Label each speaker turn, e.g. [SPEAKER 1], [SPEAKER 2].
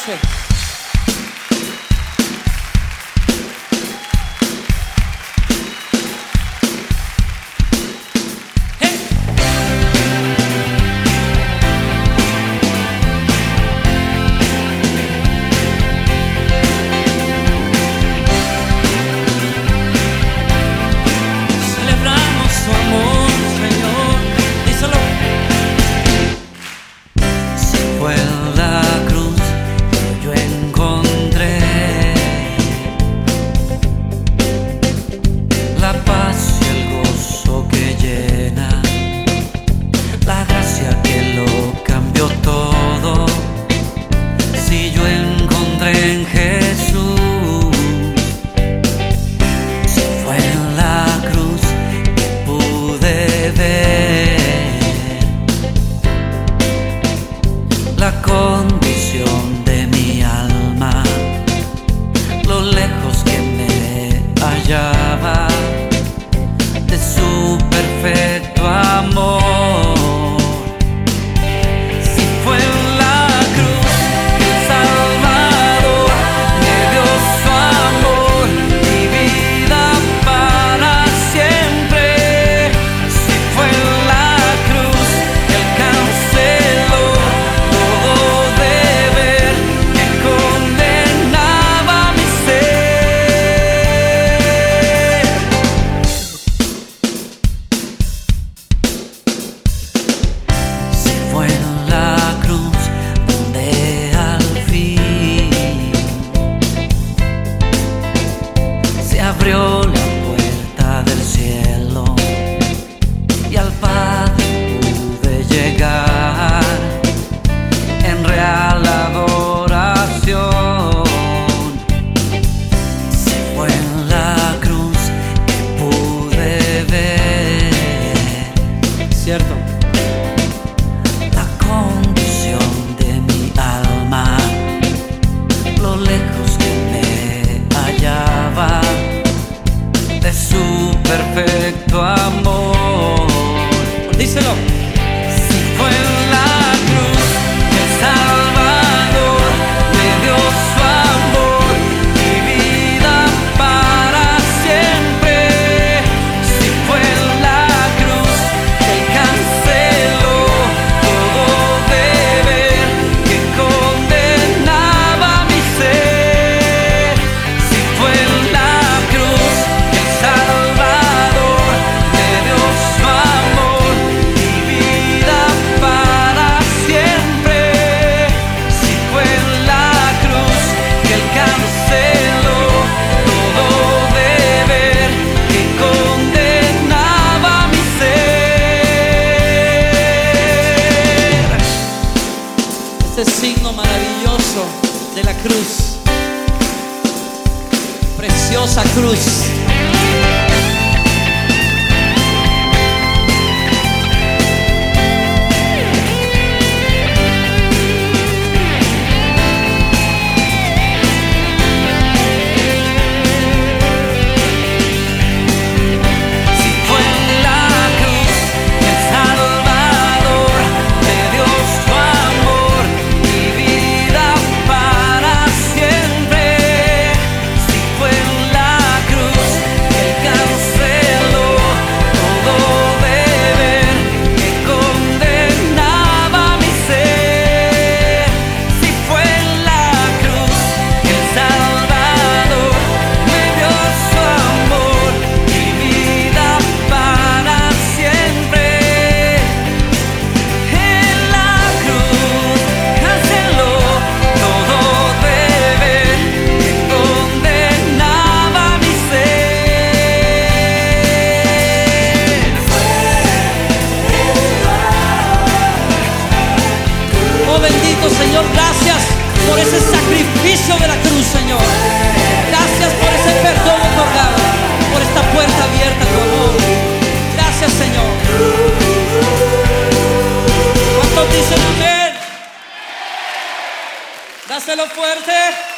[SPEAKER 1] De su perfecto amor. Si fue en la cruz que el Salvador me dio su amor y vida para siempre. Si fue en la cruz que Él canceló todo deber que condenaba mi ser. Fue en la cruz donde al fin se abrió la puerta del cielo y al Padre pude llegar en real adoración. Si fue en la cruz que pude ver, cierto, la condición de mi alma, lo lejos que me hallaba de su perfecto amor. Díselo. Si fue en la cruz que el Salvador me dio su amor y vida para siempre. Si fue en la cruz que Él canceló todo deber que condenaba mi ser. Si fue en la cruz que el Salvador me dio su amor y vida para siempre. Si fue en la cruz que Él canceló todo deber que condenaba mi ser. Este signo maravilloso de la cruz, preciosa cruz. Si fue en la cruz que el Salvador me dio su amor y vida para siempre. Si fue en la cruz que Él canceló todo deber que condenaba mi ser. Si fue en la cruz que el Salvador me dio su amor y vida para siempre. En la cruz canceló todo deber que condenaba mi ser. Oh bendito Señor, gracias por ese sacrificio de la cruz, Señor. Gracias por ese perdón otorgado, por esta puerta abierta a tu amor. Gracias, Señor. ¿Cuántos dicen amén? Dáselo fuerte.